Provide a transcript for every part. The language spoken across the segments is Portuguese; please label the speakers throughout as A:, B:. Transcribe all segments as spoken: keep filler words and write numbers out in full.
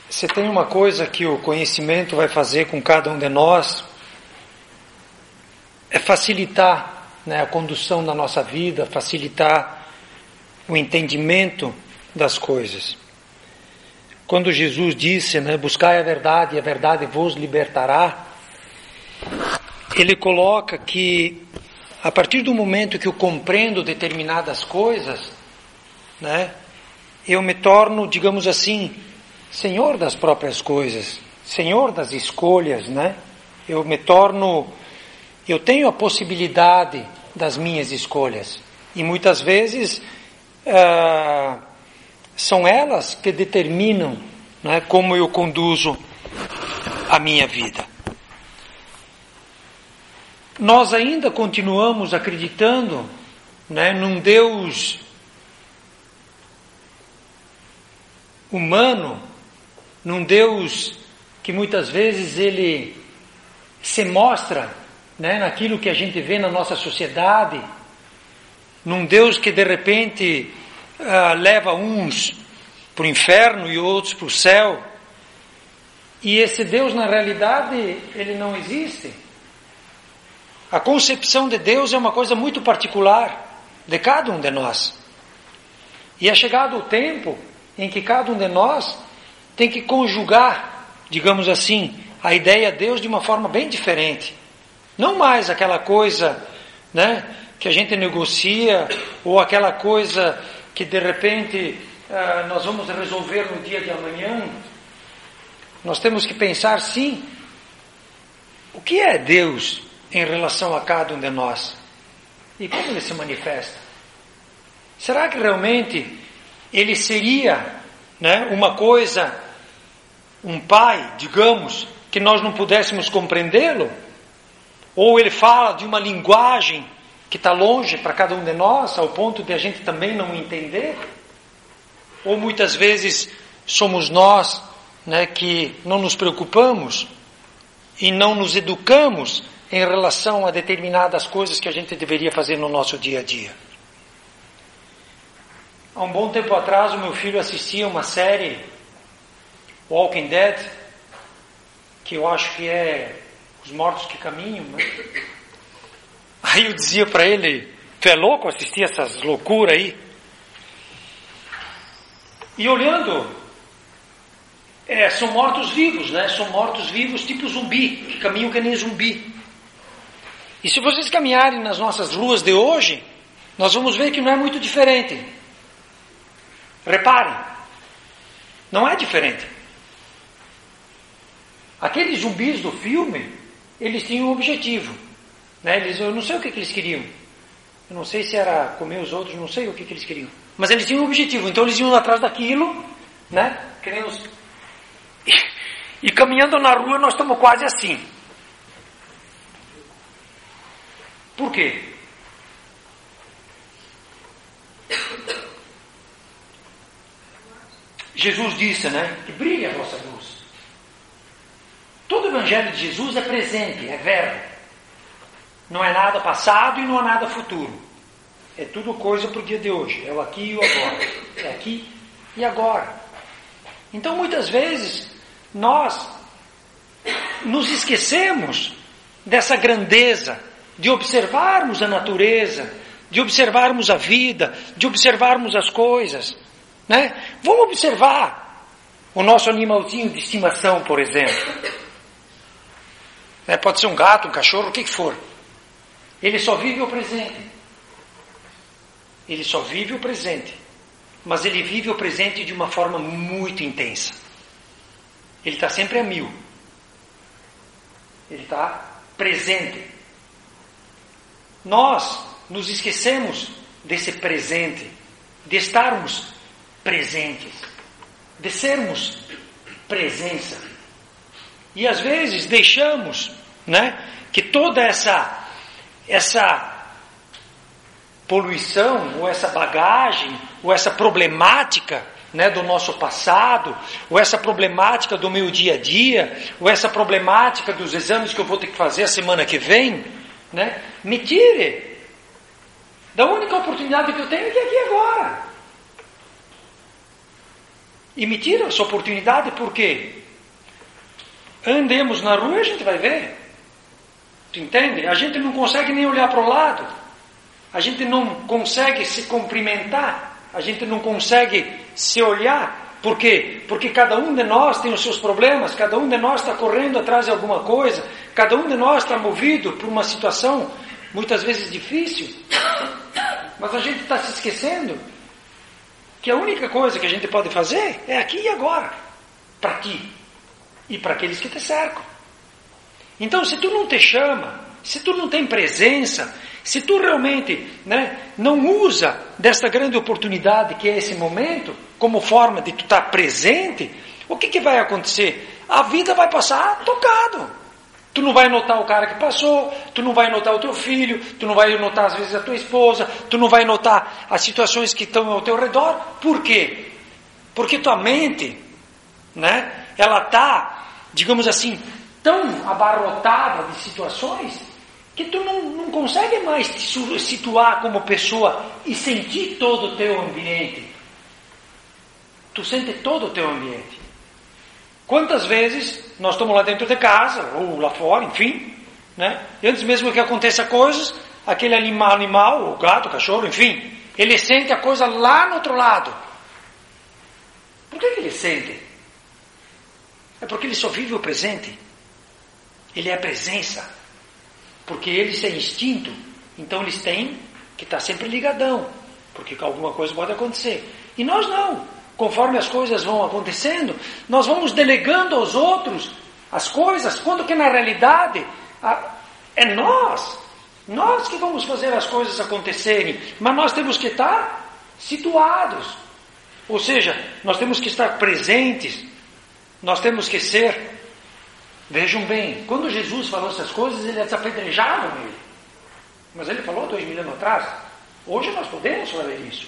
A: Se tem uma coisa que o conhecimento vai fazer com cada um de nós, é facilitar, né, a condução da nossa vida, facilitar o entendimento das coisas. Quando Jesus disse, né, buscai a verdade e a verdade vos libertará, ele coloca que a partir do momento que eu compreendo determinadas coisas, né, eu me torno, digamos assim, senhor das próprias coisas, senhor das escolhas, né? Eu me torno, eu tenho a possibilidade das minhas escolhas. E muitas vezes ah, são elas que determinam, né, como eu conduzo a minha vida. Nós ainda continuamos acreditando, né, num Deus humano, num Deus que muitas vezes ele se mostra, né, naquilo que a gente vê na nossa sociedade, num Deus que de repente uh, leva uns para o inferno e outros para o céu, e esse Deus na realidade ele não existe. A concepção de Deus é uma coisa muito particular de cada um de nós, e é chegado o tempo em que cada um de nós tem que conjugar, digamos assim, a ideia de Deus de uma forma bem diferente. Não mais aquela coisa, né, que a gente negocia, ou aquela coisa que de repente uh, nós vamos resolver no dia de amanhã. Nós temos que pensar, sim, o que é Deus em relação a cada um de nós? E como Ele se manifesta? Será que realmente Ele seria, né, uma coisa, um pai, digamos, que nós não pudéssemos compreendê-lo? Ou ele fala de uma linguagem que está longe para cada um de nós, ao ponto de a gente também não entender? Ou muitas vezes somos nós, né, que não nos preocupamos e não nos educamos em relação a determinadas coisas que a gente deveria fazer no nosso dia a dia? Há um bom tempo atrás, o meu filho assistia uma série, Walking Dead, que eu acho que é Os Mortos que Caminham, né? Aí eu dizia para ele, tu é louco assistir essas loucuras aí? E olhando, é, são mortos-vivos, né? São mortos-vivos tipo zumbi, que caminham que nem zumbi. E se vocês caminharem nas nossas ruas de hoje, nós vamos ver que não é muito diferente. Reparem, não é diferente. Aqueles zumbis do filme, eles tinham um objetivo, né? Eles, eu não sei o que, que eles queriam. Eu não sei se era comer os outros, não sei o que, que eles queriam. Mas eles tinham um objetivo, então eles iam atrás daquilo, né? Que nem os... e, e caminhando na rua nós estamos quase assim. Por quê? Jesus disse, né, que brilhe a vossa luz. Todo o Evangelho de Jesus é presente, é verbo. Não é nada passado e não é nada futuro. É tudo coisa para o dia de hoje. É o aqui e o agora. É aqui e agora. Então, muitas vezes, nós nos esquecemos dessa grandeza, de observarmos a natureza, de observarmos a vida, de observarmos as coisas, né? Vamos observar o nosso animalzinho de estimação, por exemplo. Né? Pode ser um gato, um cachorro, o que que for. Ele só vive o presente. Ele só vive o presente. Mas ele vive o presente de uma forma muito intensa. Ele está sempre a mil. Ele está presente. Nós nos esquecemos desse presente, de estarmos presentes, de sermos presença. E às vezes deixamos, né, que toda essa essa poluição, ou essa bagagem, ou essa problemática, né, do nosso passado, ou essa problemática do meu dia a dia, ou essa problemática dos exames que eu vou ter que fazer a semana que vem, né, me tire da única oportunidade que eu tenho, que é aqui agora. E me tira essa oportunidade, por quê? Andemos na rua e a gente vai ver. Tu entende? A gente não consegue nem olhar para o lado. A gente não consegue se cumprimentar. A gente não consegue se olhar. Por quê? Porque cada um de nós tem os seus problemas. Cada um de nós está correndo atrás de alguma coisa. Cada um de nós está movido por uma situação muitas vezes difícil. Mas a gente está se esquecendo que a única coisa que a gente pode fazer é aqui e agora. Para ti. E para aqueles que te cercam. Então, se tu não te chama, se tu não tem presença, se tu realmente, né, não usa desta grande oportunidade que é esse momento, como forma de tu estar presente, o que, que vai acontecer? A vida vai passar tocado. Tu não vai notar o cara que passou, tu não vai notar o teu filho, tu não vai notar às vezes a tua esposa, tu não vai notar as situações que estão ao teu redor. Por quê? Porque tua mente, né, ela está, digamos assim, tão abarrotada de situações que tu não, não consegue mais te situar como pessoa e sentir todo o teu ambiente. Tu sente todo o teu ambiente. Quantas vezes nós estamos lá dentro de casa, ou lá fora, enfim, né? E antes mesmo que aconteça coisas, aquele animal, animal, o gato, o cachorro, enfim, ele sente a coisa lá no outro lado. Por que, que ele sente? É porque ele só vive o presente. Ele é a presença. Porque eles têm instinto. Então eles têm que estar sempre ligadão. Porque alguma coisa pode acontecer. E nós não. Conforme as coisas vão acontecendo, nós vamos delegando aos outros as coisas, quando que na realidade é nós. Nós que vamos fazer as coisas acontecerem. Mas nós temos que estar situados. Ou seja, nós temos que estar presentes. Nós temos que ser, vejam bem, quando Jesus falou essas coisas, eles apedrejavam ele. Mas ele falou dois mil anos atrás. Hoje nós podemos fazer isso.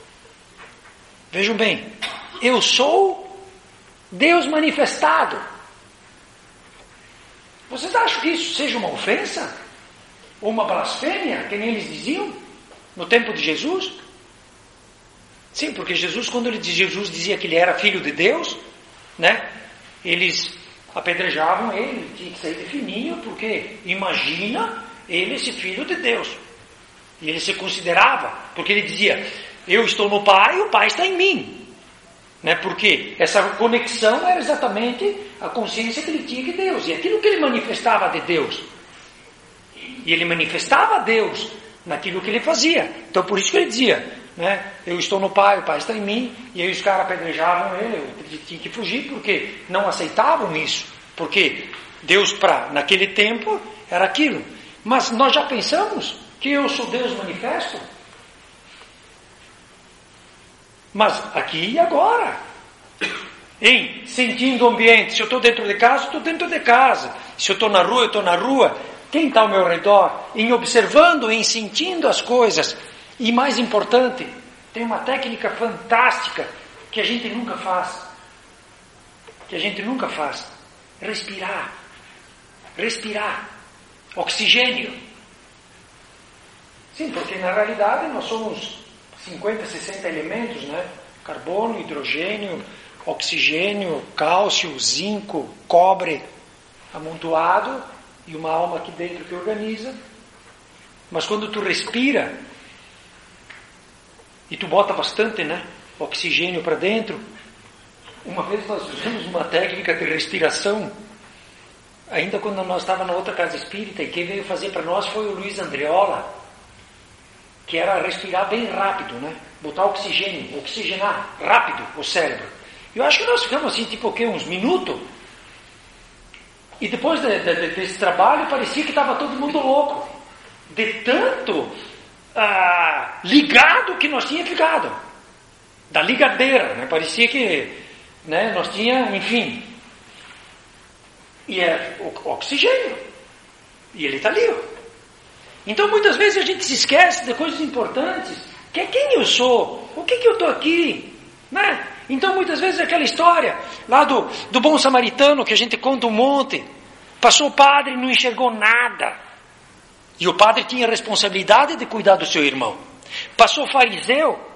A: Vejam bem, eu sou Deus manifestado. Vocês acham que isso seja uma ofensa? Ou uma blasfêmia, que nem eles diziam no tempo de Jesus? Sim, porque Jesus, quando ele, Jesus dizia que ele era filho de Deus, né? Eles apedrejavam ele, ele tinha que sair de fininho, porque imagina ele esse filho de Deus. E ele se considerava, porque ele dizia, eu estou no Pai e o Pai está em mim. Né? Porque essa conexão era exatamente a consciência que ele tinha de Deus. E aquilo que ele manifestava de Deus. E ele manifestava Deus naquilo que ele fazia. Então por isso que ele dizia, né? Eu estou no Pai, o Pai está em mim. E aí os caras apedrejavam ele, ele tinha que fugir, porque não aceitavam isso. Porque Deus, pra, naquele tempo, era aquilo. Mas nós já pensamos que eu sou Deus manifesto? Mas aqui e agora. Em sentindo o ambiente. Se eu estou dentro de casa, eu estou dentro de casa. Se eu estou na rua, eu estou na rua. Quem está ao meu redor? Em observando, em sentindo as coisas. E mais importante, tem uma técnica fantástica que a gente nunca faz. Que a gente nunca faz. Respirar. Respirar. Oxigênio. Sim, porque na realidade nós somos cinquenta, sessenta elementos, né? Carbono, hidrogênio, oxigênio, cálcio, zinco, cobre amontoado e uma alma aqui dentro que organiza. Mas quando tu respira e tu bota bastante, né, oxigênio para dentro, uma vez nós fizemos uma técnica de respiração, ainda quando nós estávamos na outra casa espírita, e quem veio fazer para nós foi o Luiz Andreola, que era respirar bem rápido, né? Botar oxigênio, oxigenar rápido o cérebro. Eu acho que nós ficamos assim, tipo o quê? Uns minutos. E depois de, de, desse trabalho, parecia que estava todo mundo louco. De tanto ah, ligado que nós tínhamos ficado. Da ligadeira, né? Parecia que, né, nós tínhamos, enfim. E é o oxigênio. E ele está ali, ó. Então muitas vezes a gente se esquece de coisas importantes, que é quem eu sou, o que que eu estou aqui, né? Então muitas vezes é aquela história lá do, do bom samaritano que a gente conta um monte, passou o padre e não enxergou nada, e o padre tinha a responsabilidade de cuidar do seu irmão. Passou o fariseu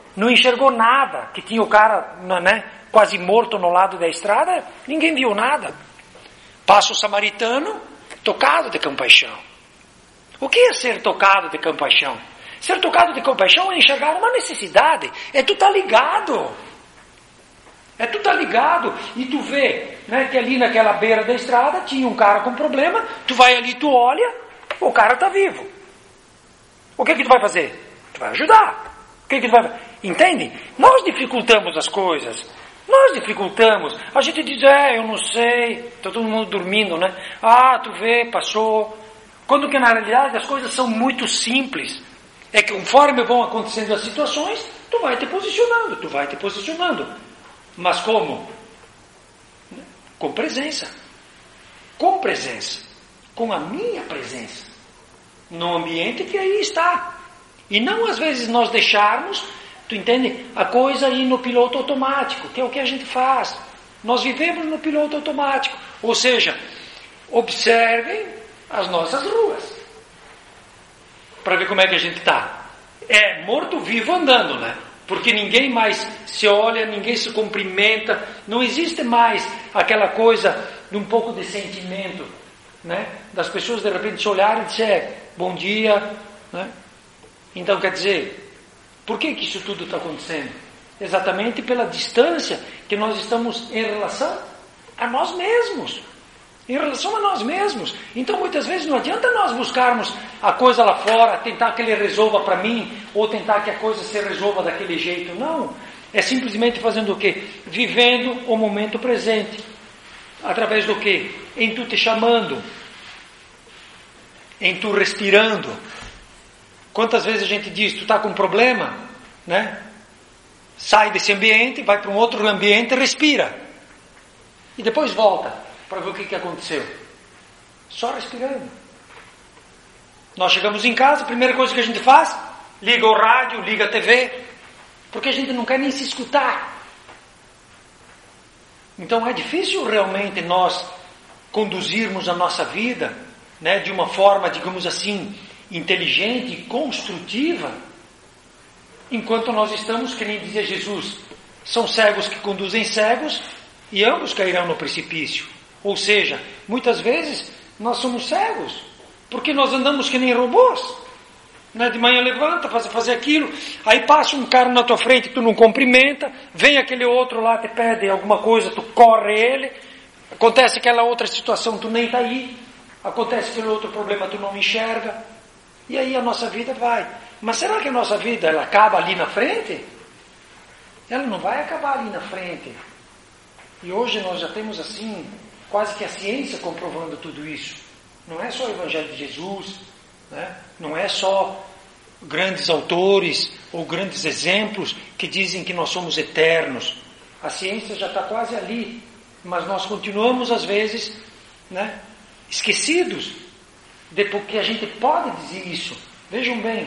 A: não enxergou nada, que tinha o cara, né, quase morto no lado da estrada, ninguém viu nada. Passa o samaritano, tocado de compaixão. O que é ser tocado de compaixão? Ser tocado de compaixão é enxergar uma necessidade, é tu tá ligado. É tu tá ligado e tu vê, né, que ali naquela beira da estrada tinha um cara com problema, tu vai ali, tu olha, o cara tá vivo. O que que tu vai fazer? Tu vai ajudar. O que que tu vai fazer? Entende? Nós dificultamos as coisas. Nós dificultamos. A gente diz, é, eu não sei. Está todo mundo dormindo, né? Ah, tu vê, passou. Quando que na realidade as coisas são muito simples. É que conforme vão acontecendo as situações, tu vai te posicionando, tu vai te posicionando. Mas como? Com presença. Com presença. Com a minha presença. No ambiente que aí está. E não às vezes nós deixarmos, tu entende, a coisa ir no piloto automático, que é o que a gente faz. Nós vivemos no piloto automático. Ou seja, observem as nossas ruas. Para ver como é que a gente está. É morto-vivo andando, né? Porque ninguém mais se olha, ninguém se cumprimenta. Não existe mais aquela coisa de um pouco de sentimento, né? Das pessoas de repente se olharem e dizer bom dia, né? Então quer dizer, por que que isso tudo está acontecendo? Exatamente pela distância que nós estamos em relação a nós mesmos. Em relação a nós mesmos. Então muitas vezes não adianta nós buscarmos a coisa lá fora, tentar que ele resolva para mim, ou tentar que a coisa se resolva daquele jeito. Não. É simplesmente fazendo o quê? Vivendo o momento presente. Através do quê? Em tu te chamando. Em tu respirando. Quantas vezes a gente diz, tu está com um problema, né? Sai desse ambiente, vai para um outro ambiente, respira. E depois volta para ver o que, que aconteceu. Só respirando. Nós chegamos em casa, a primeira coisa que a gente faz, liga o rádio, liga a T V, porque a gente não quer nem se escutar. Então é difícil realmente nós conduzirmos a nossa vida, né, de uma forma, digamos assim, inteligente e construtiva, enquanto nós estamos, que nem dizia Jesus, são cegos que conduzem cegos e ambos cairão no precipício. Ou seja, muitas vezes nós somos cegos, porque nós andamos que nem robôs, né? De manhã levanta, faz fazer aquilo, aí passa um cara na tua frente, tu não cumprimenta, vem aquele outro lá, te pede alguma coisa, tu corre ele, acontece aquela outra situação, tu nem está aí, acontece aquele outro problema, tu não enxerga. E aí a nossa vida vai. Mas será que a nossa vida ela acaba ali na frente? Ela não vai acabar ali na frente. E hoje nós já temos assim, quase que a ciência comprovando tudo isso. Não é só o Evangelho de Jesus, né? Não é só grandes autores ou grandes exemplos que dizem que nós somos eternos. A ciência já está quase ali. Mas nós continuamos às vezes, né, esquecidos de porque a gente pode dizer isso. Vejam bem,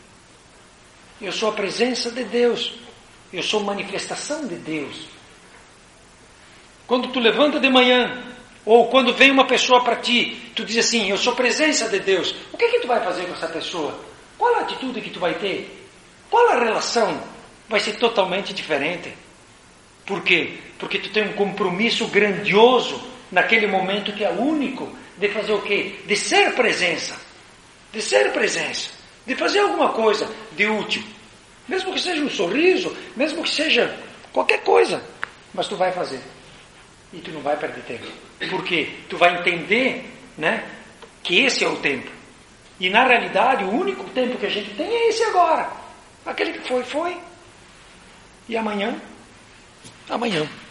A: eu sou a presença de Deus, eu sou manifestação de Deus. Quando tu levanta de manhã, ou quando vem uma pessoa para ti, tu diz assim, eu sou presença de Deus, o que que tu vai fazer com essa pessoa? Qual a atitude que tu vai ter? Qual a relação? Vai ser totalmente diferente. Por quê? Porque tu tem um compromisso grandioso naquele momento que é único, de fazer o quê? De ser presença. De ser presença. De fazer alguma coisa de útil. Mesmo que seja um sorriso, mesmo que seja qualquer coisa. Mas tu vai fazer. E tu não vai perder tempo. Por quê? Tu vai entender, né, que esse é o tempo. E na realidade, o único tempo que a gente tem é esse agora. Aquele que foi, foi. E amanhã? Amanhã.